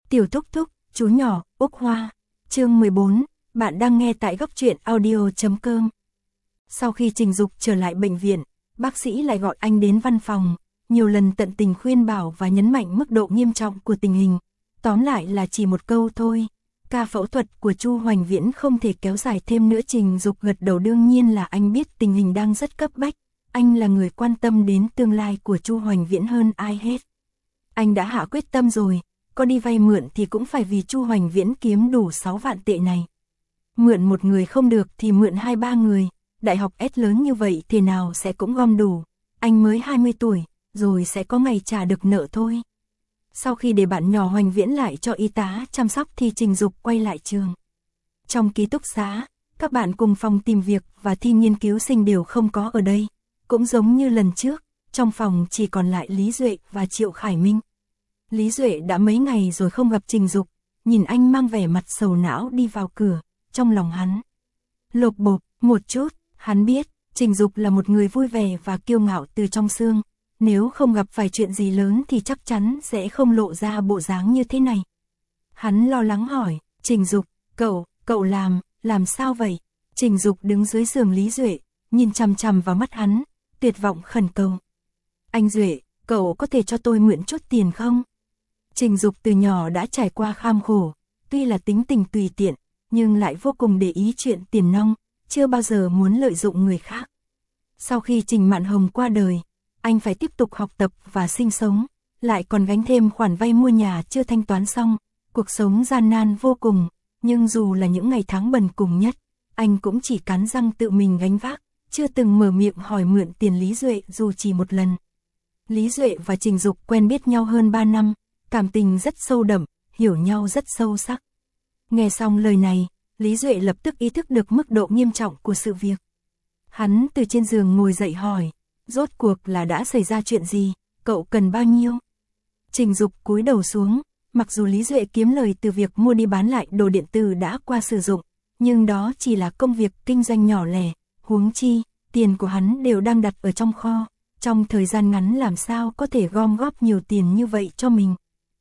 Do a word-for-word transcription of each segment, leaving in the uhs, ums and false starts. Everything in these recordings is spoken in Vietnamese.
Tiểu thúc thúc, chú nhỏ, Úc Hoa. Chương mười bốn, bạn đang nghe tại góc truyện audio chấm com. Sau khi Trình Dục trở lại bệnh viện, bác sĩ lại gọi anh đến văn phòng, nhiều lần tận tình khuyên bảo và nhấn mạnh mức độ nghiêm trọng của tình hình. Tóm lại là chỉ một câu thôi, ca phẫu thuật của Chu Hoành Viễn không thể kéo dài thêm nữa. Trình Dục gật đầu, đương nhiên là anh biết tình hình đang rất cấp bách, anh là người quan tâm đến tương lai của Chu Hoành Viễn hơn ai hết. Anh đã hạ quyết tâm rồi, có đi vay mượn thì cũng phải vì Chu Hoành Viễn kiếm đủ sáu vạn tệ này. Mượn một người không được thì mượn hai ba người, đại học S lớn như vậy thế nào sẽ cũng gom đủ, anh mới hai mươi tuổi, rồi sẽ có ngày trả được nợ thôi. Sau khi để bạn nhỏ Hoành Viễn lại cho y tá chăm sóc thì Trình Dục quay lại trường. Trong ký túc xá, các bạn cùng phòng tìm việc và thi nghiên cứu sinh đều không có ở đây. Cũng giống như lần trước, trong phòng chỉ còn lại Lý Duệ và Triệu Khải Minh. Lý Duệ đã mấy ngày rồi không gặp Trình Dục, nhìn anh mang vẻ mặt sầu não đi vào cửa, trong lòng hắn lột bột một chút. Hắn biết, Trình Dục là một người vui vẻ và kiêu ngạo từ trong xương, nếu không gặp phải chuyện gì lớn thì chắc chắn sẽ không lộ ra bộ dáng như thế này. Hắn lo lắng hỏi, Trình Dục, cậu, cậu làm, làm sao vậy? Trình Dục đứng dưới giường Lý Duệ, nhìn chằm chằm vào mắt hắn, tuyệt vọng khẩn cầu. Anh Duệ, cậu có thể cho tôi mượn chút tiền không? Trình Dục từ nhỏ đã trải qua kham khổ, tuy là tính tình tùy tiện, nhưng lại vô cùng để ý chuyện tiền nong, chưa bao giờ muốn lợi dụng người khác. Sau khi Trình Mạn Hồng qua đời, anh phải tiếp tục học tập và sinh sống, lại còn gánh thêm khoản vay mua nhà chưa thanh toán xong, cuộc sống gian nan vô cùng, nhưng dù là những ngày tháng bần cùng nhất, anh cũng chỉ cắn răng tự mình gánh vác, chưa từng mở miệng hỏi mượn tiền Lý Duệ dù chỉ một lần. Lý Duệ và Trình Dục quen biết nhau hơn ba năm, cảm tình rất sâu đậm, hiểu nhau rất sâu sắc. Nghe xong lời này, Lý Duệ lập tức ý thức được mức độ nghiêm trọng của sự việc. Hắn từ trên giường ngồi dậy hỏi, rốt cuộc là đã xảy ra chuyện gì, cậu cần bao nhiêu? Trình Dục cúi đầu xuống, mặc dù Lý Duệ kiếm lời từ việc mua đi bán lại đồ điện tử đã qua sử dụng, nhưng đó chỉ là công việc kinh doanh nhỏ lẻ, huống chi, tiền của hắn đều đang đặt ở trong kho, trong thời gian ngắn làm sao có thể gom góp nhiều tiền như vậy cho mình.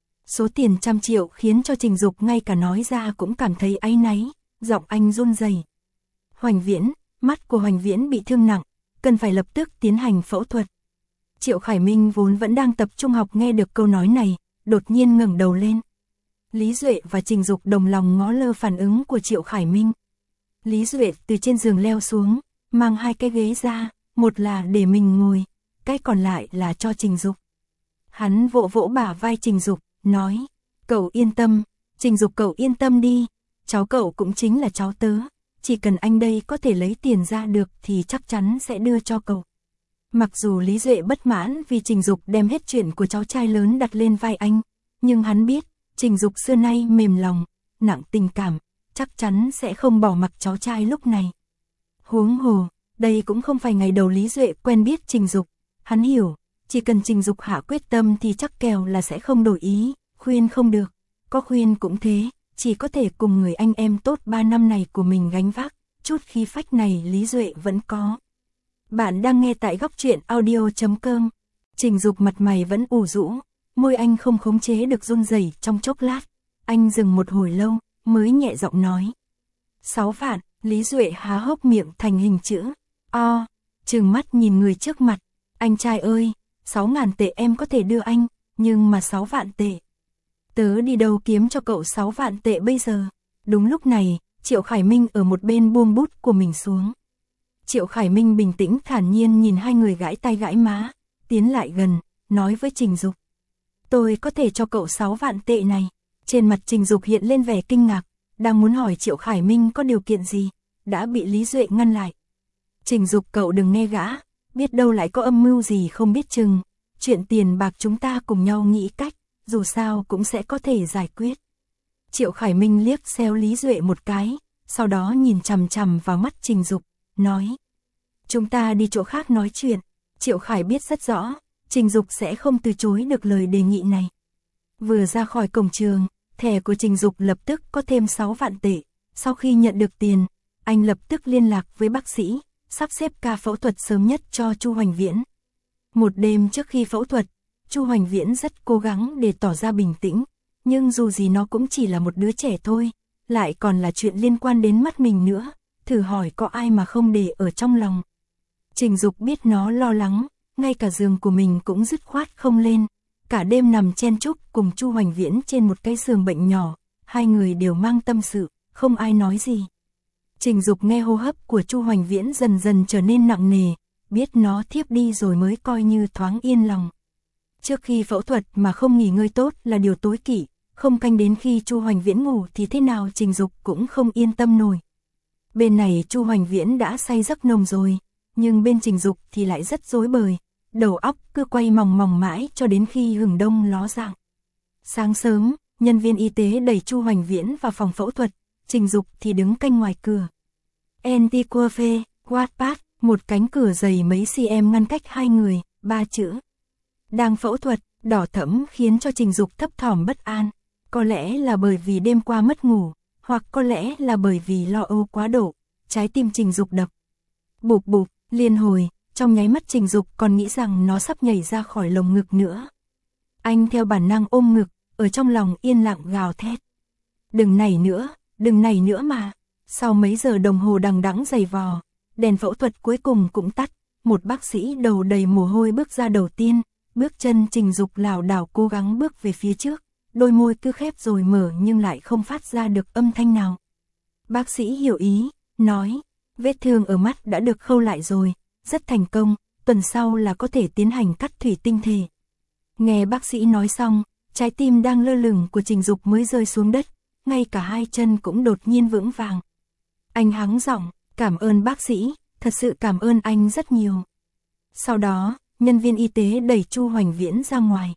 Số tiền trăm triệu khiến cho Trình Dục ngay cả nói ra cũng cảm thấy áy náy, giọng anh run rẩy. Hoành Viễn, mắt của Hoành Viễn bị thương nặng, cần phải lập tức tiến hành phẫu thuật. Triệu Khải Minh vốn vẫn đang tập trung học nghe được câu nói này, đột nhiên ngẩng đầu lên. Lý Duệ và Trình Dục đồng lòng ngó lơ phản ứng của Triệu Khải Minh. Lý Duệ từ trên giường leo xuống, mang hai cái ghế ra, một là để mình ngồi, cái còn lại là cho Trình Dục. Hắn vỗ vỗ bả vai Trình Dục, nói, cậu yên tâm, Trình Dục cậu yên tâm đi, cháu cậu cũng chính là cháu tớ, chỉ cần anh đây có thể lấy tiền ra được thì chắc chắn sẽ đưa cho cậu. Mặc dù Lý Duệ bất mãn vì Trình Dục đem hết chuyện của cháu trai lớn đặt lên vai anh, nhưng hắn biết, Trình Dục xưa nay mềm lòng, nặng tình cảm, chắc chắn sẽ không bỏ mặc cháu trai lúc này. Huống hồ, đây cũng không phải ngày đầu Lý Duệ quen biết Trình Dục, hắn hiểu, chỉ cần Trình Dục hạ quyết tâm thì chắc kèo là sẽ không đổi ý, khuyên không được, có khuyên cũng thế, chỉ có thể cùng người anh em tốt ba năm này của mình gánh vác, chút khí phách này Lý Duệ vẫn có. Bạn đang nghe tại góc truyện audio chấm com. Trình Dục mặt mày vẫn ủ rũ, môi anh không khống chế được run rẩy trong chốc lát, anh dừng một hồi lâu, mới nhẹ giọng nói. Sáu vạn, Lý Duệ há hốc miệng thành hình chữ O, trừng mắt nhìn người trước mặt, anh trai ơi, sáu ngàn tệ em có thể đưa anh, nhưng mà sáu vạn tệ. Tớ đi đâu kiếm cho cậu sáu vạn tệ bây giờ? Đúng lúc này, Triệu Khải Minh ở một bên buông bút của mình xuống. Triệu Khải Minh bình tĩnh thản nhiên nhìn hai người gãi tay gãi má, tiến lại gần, nói với Trình Dục. Tôi có thể cho cậu sáu vạn tệ này. Trên mặt Trình Dục hiện lên vẻ kinh ngạc, đang muốn hỏi Triệu Khải Minh có điều kiện gì, đã bị Lý Duệ ngăn lại. Trình Dục cậu đừng nghe gã, biết đâu lại có âm mưu gì không biết chừng, chuyện tiền bạc chúng ta cùng nhau nghĩ cách, dù sao cũng sẽ có thể giải quyết. Triệu Khải Minh liếc xéo Lý Duệ một cái, sau đó nhìn chằm chằm vào mắt Trình Dục, nói. Chúng ta đi chỗ khác nói chuyện. Triệu Khải biết rất rõ, Trình Dục sẽ không từ chối được lời đề nghị này. Vừa ra khỏi cổng trường, thẻ của Trình Dục lập tức có thêm sáu vạn tệ. Sau khi nhận được tiền, anh lập tức liên lạc với bác sĩ, sắp xếp ca phẫu thuật sớm nhất cho Chu Hoành Viễn. Một đêm trước khi phẫu thuật, Chu Hoành Viễn rất cố gắng để tỏ ra bình tĩnh, nhưng dù gì nó cũng chỉ là một đứa trẻ thôi, lại còn là chuyện liên quan đến mắt mình nữa, thử hỏi có ai mà không để ở trong lòng. Trình Dục biết nó lo lắng, ngay cả giường của mình cũng dứt khoát không lên, cả đêm nằm chen chúc cùng Chu Hoành Viễn trên một cái giường bệnh nhỏ, hai người đều mang tâm sự, không ai nói gì. Trình Dục nghe hô hấp của Chu Hoành Viễn dần dần trở nên nặng nề, biết nó thiếp đi rồi mới coi như thoáng yên lòng. Trước khi phẫu thuật mà không nghỉ ngơi tốt là điều tối kỵ, không canh đến khi Chu Hoành Viễn ngủ thì thế nào Trình Dục cũng không yên tâm nổi. Bên này Chu Hoành Viễn đã say giấc nồng rồi, nhưng bên Trình Dục thì lại rất rối bời, đầu óc cứ quay mòng mòng mãi cho đến khi hừng đông ló dạng. Sáng sớm, nhân viên y tế đẩy Chu Hoành Viễn vào phòng phẫu thuật, Trình Dục thì đứng canh ngoài cửa. Antiquafe, Wattpad, một cánh cửa dày mấy cm ngăn cách hai người, ba chữ. Đang phẫu thuật, đỏ thẫm khiến cho Trình Dục thấp thỏm bất an, có lẽ là bởi vì đêm qua mất ngủ, hoặc có lẽ là bởi vì lo âu quá độ, trái tim Trình Dục đập bụp bụp, liên hồi, trong nháy mắt Trình Dục còn nghĩ rằng nó sắp nhảy ra khỏi lồng ngực nữa. Anh theo bản năng ôm ngực, ở trong lòng yên lặng gào thét. Đừng này nữa, đừng này nữa mà. Sau mấy giờ đồng hồ đằng đẵng giày vò, đèn phẫu thuật cuối cùng cũng tắt, một bác sĩ đầu đầy mồ hôi bước ra đầu tiên, bước chân Trình Dục lảo đảo cố gắng bước về phía trước, đôi môi cứ khép rồi mở nhưng lại không phát ra được âm thanh nào. Bác sĩ hiểu ý, nói, vết thương ở mắt đã được khâu lại rồi, rất thành công, tuần sau là có thể tiến hành cắt thủy tinh thể. Nghe bác sĩ nói xong, trái tim đang lơ lửng của Trình Dục mới rơi xuống đất, ngay cả hai chân cũng đột nhiên vững vàng. Anh hắng giọng, cảm ơn bác sĩ, thật sự cảm ơn anh rất nhiều. Sau đó, nhân viên y tế đẩy Chu Hoành Viễn ra ngoài.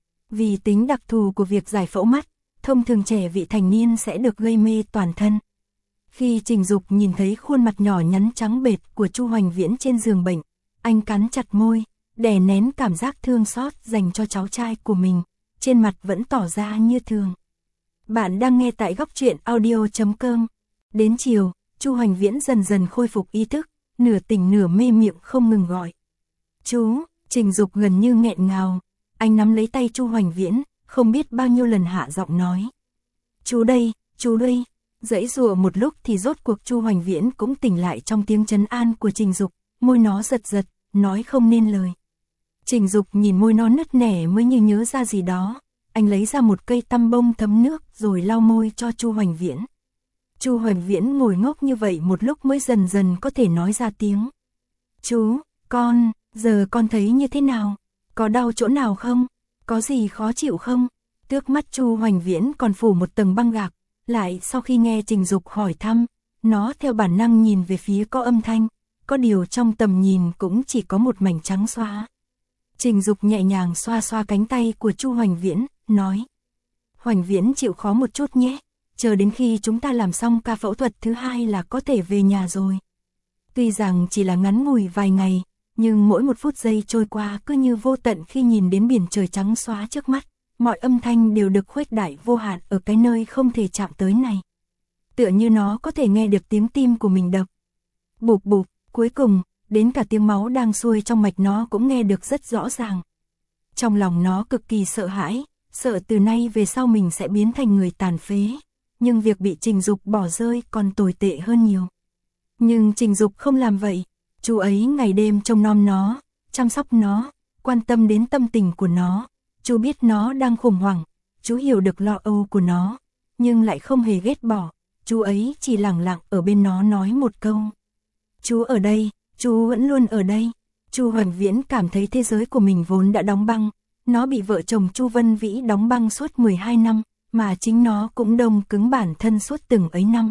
Vì tính đặc thù của việc giải phẫu mắt, thông thường trẻ vị thành niên sẽ được gây mê toàn thân. Khi Trình Dục nhìn thấy khuôn mặt nhỏ nhắn trắng bệch của Chu Hoành Viễn trên giường bệnh, anh cắn chặt môi, đè nén cảm giác thương xót dành cho cháu trai của mình, trên mặt vẫn tỏ ra như thường. Bạn đang nghe tại góc truyện audio chấm com. Đến chiều, Chu Hoành Viễn dần dần khôi phục ý thức, nửa tỉnh nửa mê miệng không ngừng gọi. Chú, Trình Dục gần như nghẹn ngào, anh nắm lấy tay Chu Hoành Viễn, không biết bao nhiêu lần hạ giọng nói. Chú đây, chú đây. Giãy giụa một lúc thì rốt cuộc Chu Hoành Viễn cũng tỉnh lại trong tiếng trấn an của Trình Dục, môi nó giật giật, nói không nên lời. Trình Dục nhìn môi nó nứt nẻ mới như nhớ ra gì đó, anh lấy ra một cây tăm bông thấm nước rồi lau môi cho Chu Hoành Viễn. Chu Hoành Viễn ngồi ngốc như vậy một lúc mới dần dần có thể nói ra tiếng. Chú, con, giờ con thấy như thế nào? Có đau chỗ nào không? Có gì khó chịu không? Tước mắt Chu Hoành Viễn còn phủ một tầng băng gạc, lại sau khi nghe Trình Dục hỏi thăm, nó theo bản năng nhìn về phía có âm thanh, có điều trong tầm nhìn cũng chỉ có một mảnh trắng xóa. Trình Dục nhẹ nhàng xoa xoa cánh tay của Chu Hoành Viễn, nói. Hoành Viễn chịu khó một chút nhé, chờ đến khi chúng ta làm xong ca phẫu thuật thứ hai là có thể về nhà rồi. Tuy rằng chỉ là ngắn ngủi vài ngày, nhưng mỗi một phút giây trôi qua cứ như vô tận khi nhìn đến biển trời trắng xóa trước mắt, mọi âm thanh đều được khuếch đại vô hạn ở cái nơi không thể chạm tới này. Tựa như nó có thể nghe được tiếng tim của mình đập. Bụp bụp, cuối cùng, đến cả tiếng máu đang xuôi trong mạch nó cũng nghe được rất rõ ràng. Trong lòng nó cực kỳ sợ hãi, sợ từ nay về sau mình sẽ biến thành người tàn phế, nhưng việc bị Trình Dục bỏ rơi còn tồi tệ hơn nhiều. Nhưng Trình Dục không làm vậy, chú ấy ngày đêm trông nom nó, chăm sóc nó, quan tâm đến tâm tình của nó, chú biết nó đang khủng hoảng, chú hiểu được lo âu của nó, nhưng lại không hề ghét bỏ, chú ấy chỉ lặng lặng ở bên nó nói một câu. Chú ở đây, chú vẫn luôn ở đây. Chu Hoành Viễn cảm thấy thế giới của mình vốn đã đóng băng, nó bị vợ chồng Chu Vân Vĩ đóng băng suốt mười hai năm, mà chính nó cũng đông cứng bản thân suốt từng ấy năm.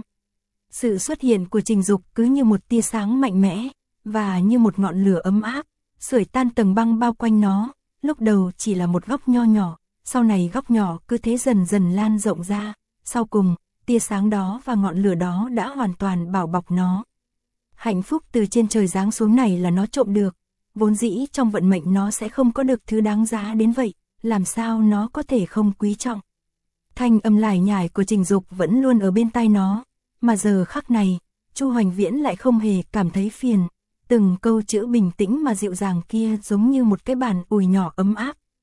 Sự xuất hiện của Trình Dục cứ như một tia sáng mạnh mẽ, và như một ngọn lửa ấm áp, sưởi tan tầng băng bao quanh nó, lúc đầu chỉ là một góc nho nhỏ, sau này góc nhỏ cứ thế dần dần lan rộng ra, sau cùng, tia sáng đó và ngọn lửa đó đã hoàn toàn bảo bọc nó. Hạnh phúc từ trên trời giáng xuống này là nó trộm được, vốn dĩ trong vận mệnh nó sẽ không có được thứ đáng giá đến vậy, làm sao nó có thể không quý trọng. Thanh âm lải nhải của Trình Dục vẫn luôn ở bên tai nó, mà giờ khắc này, Chu Hoành Viễn lại không hề cảm thấy phiền, từng câu chữ bình tĩnh mà dịu dàng kia giống như một cái bàn ủi nhỏ ấm áp,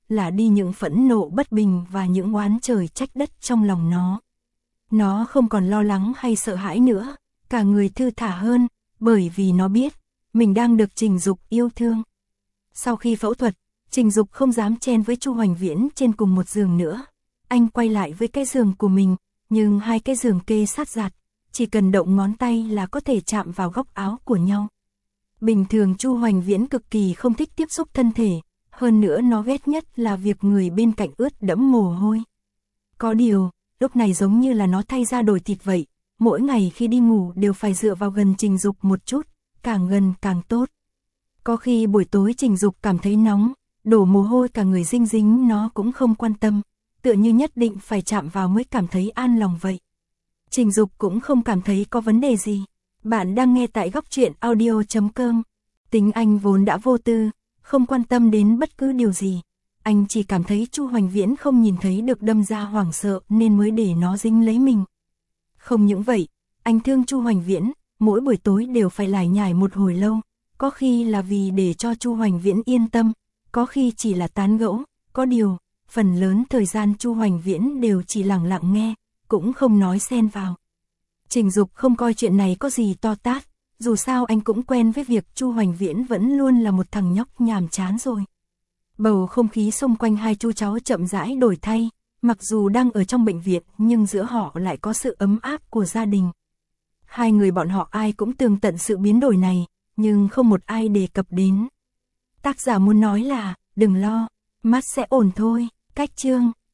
là đi những phẫn nộ bất bình và những oán trời trách đất trong lòng nó. Nó không còn lo lắng hay sợ hãi nữa, cả người thư thả hơn, bởi vì nó biết, mình đang được Trình Dục yêu thương. Sau khi phẫu thuật, Trình Dục không dám chen với Chu Hoành Viễn trên cùng một giường nữa. Anh quay lại với cái giường của mình, nhưng hai cái giường kê sát giạt, chỉ cần động ngón tay là có thể chạm vào góc áo của nhau. Bình thường Chu Hoành Viễn cực kỳ không thích tiếp xúc thân thể, hơn nữa nó ghét nhất là việc người bên cạnh ướt đẫm mồ hôi. Có điều, lúc này giống như là nó thay da đổi thịt vậy, mỗi ngày khi đi ngủ đều phải dựa vào gần Trình Dục một chút, càng gần càng tốt. Có khi buổi tối Trình Dục cảm thấy nóng, đổ mồ hôi cả người dinh dính nó cũng không quan tâm, tựa như nhất định phải chạm vào mới cảm thấy an lòng vậy. Trình Dục cũng không cảm thấy có vấn đề gì. Bạn đang nghe tại góc truyện audio chấm com. Tính anh vốn đã vô tư, không quan tâm đến bất cứ điều gì. Anh chỉ cảm thấy Chu Hoành Viễn không nhìn thấy được đâm ra hoảng sợ nên mới để nó dính lấy mình. Không những vậy, anh thương Chu Hoành Viễn, mỗi buổi tối đều phải lải nhải một hồi lâu. Có khi là vì để cho Chu Hoành Viễn yên tâm, có khi chỉ là tán gẫu, có điều, phần lớn thời gian Chu Hoành Viễn đều chỉ lặng lặng nghe, cũng không nói xen vào. Trình Dục không coi chuyện này có gì to tát, dù sao anh cũng quen với việc Chu Hoành Viễn vẫn luôn là một thằng nhóc nhàm chán rồi. Bầu không khí xung quanh hai chú cháu chậm rãi đổi thay, mặc dù đang ở trong bệnh viện nhưng giữa họ lại có sự ấm áp của gia đình. Hai người bọn họ ai cũng tường tận sự biến đổi này, nhưng không một ai đề cập đến. Tác giả muốn nói là, đừng lo, mắt sẽ ổn thôi, cách chương.